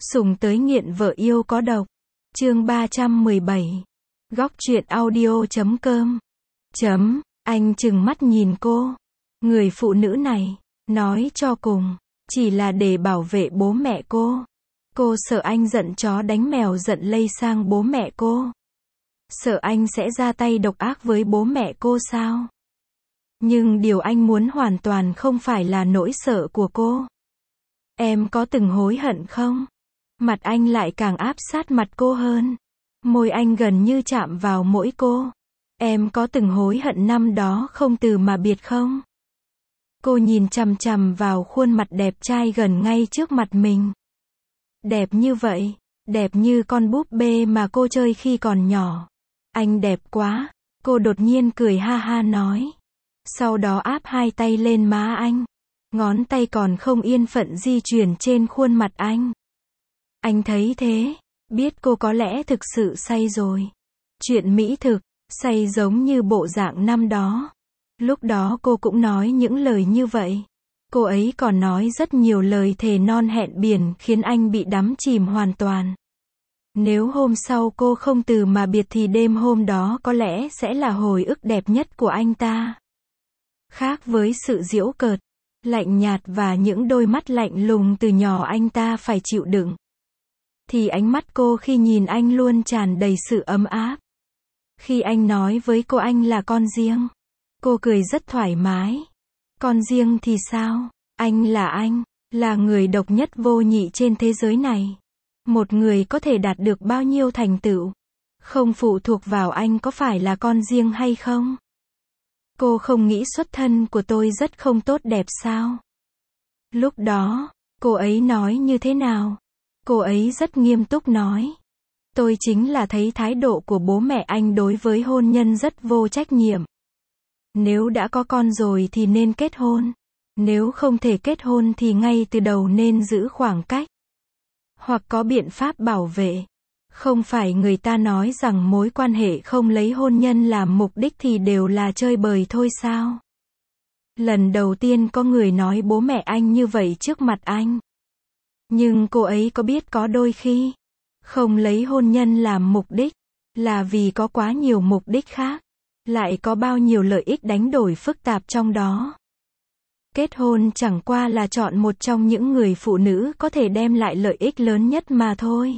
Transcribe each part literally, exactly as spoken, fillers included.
Sủng tới nghiện vợ yêu có độc. Chương ba trăm mười bảy. Góc truyện audio chấm com. Chấm, anh trừng mắt nhìn cô. Người phụ nữ này, nói cho cùng, chỉ là để bảo vệ bố mẹ cô. Cô sợ anh giận chó đánh mèo giận lây sang bố mẹ cô. Sợ anh sẽ ra tay độc ác với bố mẹ cô sao? Nhưng điều anh muốn hoàn toàn không phải là nỗi sợ của cô. Em có từng hối hận không? Mặt anh lại càng áp sát mặt cô hơn. Môi anh gần như chạm vào mũi cô. Em có từng hối hận năm đó không từ mà biệt không? Cô nhìn chằm chằm vào khuôn mặt đẹp trai gần ngay trước mặt mình. Đẹp như vậy, đẹp như con búp bê mà cô chơi khi còn nhỏ. Anh đẹp quá, cô đột nhiên cười ha ha nói. Sau đó áp hai tay lên má anh. Ngón tay còn không yên phận di chuyển trên khuôn mặt anh. Anh thấy thế, biết cô có lẽ thực sự say rồi. Chuyện mỹ thực, say giống như bộ dạng năm đó. Lúc đó cô cũng nói những lời như vậy. Cô ấy còn nói rất nhiều lời thề non hẹn biển khiến anh bị đắm chìm hoàn toàn. Nếu hôm sau cô không từ mà biệt thì đêm hôm đó có lẽ sẽ là hồi ức đẹp nhất của anh ta. Khác với sự giễu cợt, lạnh nhạt và những đôi mắt lạnh lùng từ nhỏ anh ta phải chịu đựng, thì ánh mắt cô khi nhìn anh luôn tràn đầy sự ấm áp. Khi anh nói với cô anh là con riêng, cô cười rất thoải mái. Con riêng thì sao? Anh là anh, là người độc nhất vô nhị trên thế giới này. Một người có thể đạt được bao nhiêu thành tựu, không phụ thuộc vào anh có phải là con riêng hay không. Cô không nghĩ xuất thân của tôi rất không tốt đẹp sao? Lúc đó, cô ấy nói như thế nào? Cô ấy rất nghiêm túc nói. Tôi chính là thấy thái độ của bố mẹ anh đối với hôn nhân rất vô trách nhiệm. Nếu đã có con rồi thì nên kết hôn. Nếu không thể kết hôn thì ngay từ đầu nên giữ khoảng cách. Hoặc có biện pháp bảo vệ. Không phải người ta nói rằng mối quan hệ không lấy hôn nhân làm mục đích thì đều là chơi bời thôi sao? Lần đầu tiên có người nói bố mẹ anh như vậy trước mặt anh. Nhưng cô ấy có biết có đôi khi, không lấy hôn nhân làm mục đích, là vì có quá nhiều mục đích khác. Lại có bao nhiêu lợi ích đánh đổi phức tạp trong đó. Kết hôn chẳng qua là chọn một trong những người phụ nữ có thể đem lại lợi ích lớn nhất mà thôi.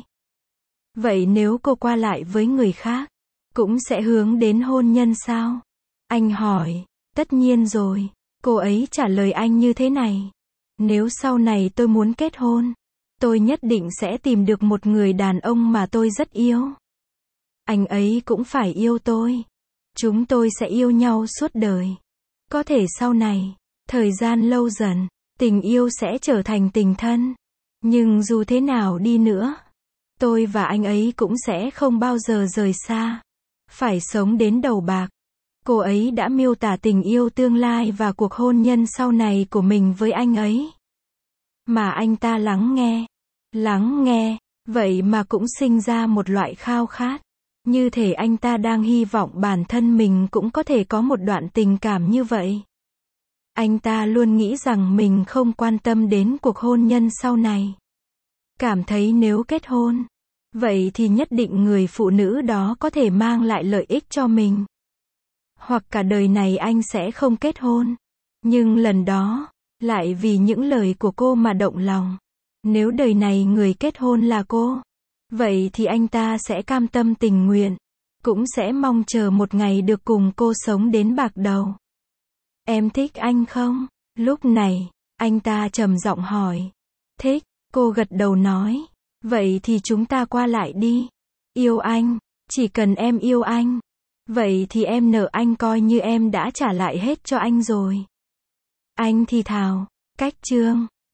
Vậy nếu cô qua lại với người khác, cũng sẽ hướng đến hôn nhân sao? Anh hỏi. Tất nhiên rồi. Cô ấy trả lời anh như thế này. Nếu sau này tôi muốn kết hôn, tôi nhất định sẽ tìm được một người đàn ông mà tôi rất yêu. Anh ấy cũng phải yêu tôi. Chúng tôi sẽ yêu nhau suốt đời. Có thể sau này, thời gian lâu dần, tình yêu sẽ trở thành tình thân. Nhưng dù thế nào đi nữa, tôi và anh ấy cũng sẽ không bao giờ rời xa. Phải sống đến đầu bạc. Cô ấy đã miêu tả tình yêu tương lai và cuộc hôn nhân sau này của mình với anh ấy. Mà anh ta lắng nghe. Lắng nghe, vậy mà cũng sinh ra một loại khao khát. Như thể anh ta đang hy vọng bản thân mình cũng có thể có một đoạn tình cảm như vậy. Anh ta luôn nghĩ rằng mình không quan tâm đến cuộc hôn nhân sau này. Cảm thấy nếu kết hôn, vậy thì nhất định người phụ nữ đó có thể mang lại lợi ích cho mình. Hoặc cả đời này anh sẽ không kết hôn. Nhưng lần đó, lại vì những lời của cô mà động lòng. Nếu đời này người kết hôn là cô, vậy thì anh ta sẽ cam tâm tình nguyện, cũng sẽ mong chờ một ngày được cùng cô sống đến bạc đầu. Em thích anh không? Lúc này, anh ta trầm giọng hỏi. Thích, cô gật đầu nói. Vậy thì chúng ta qua lại đi. Yêu anh, chỉ cần em yêu anh. Vậy thì em nợ anh coi như em đã trả lại hết cho anh rồi. Anh thì thào, cách chương.